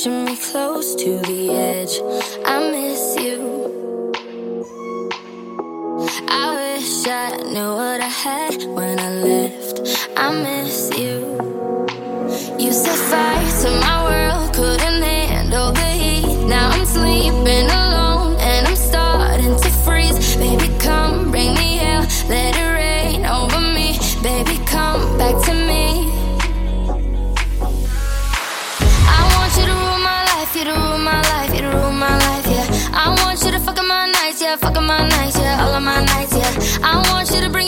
pushing me close to the edge. I miss you. I wish I knew what I had when I left. I miss you. You set fire to my world, couldn't handle the heat. Now I'm sleeping alone and I'm starting to freeze. Baby, come bring me hell, let it rain over me. Baby, come back to me. I want you to rule my life, you to rule my life, you to rule my life, yeah. I want you to fuck up my nights, yeah, fuck up my nights, yeah, all of my nights, yeah. I want you to bring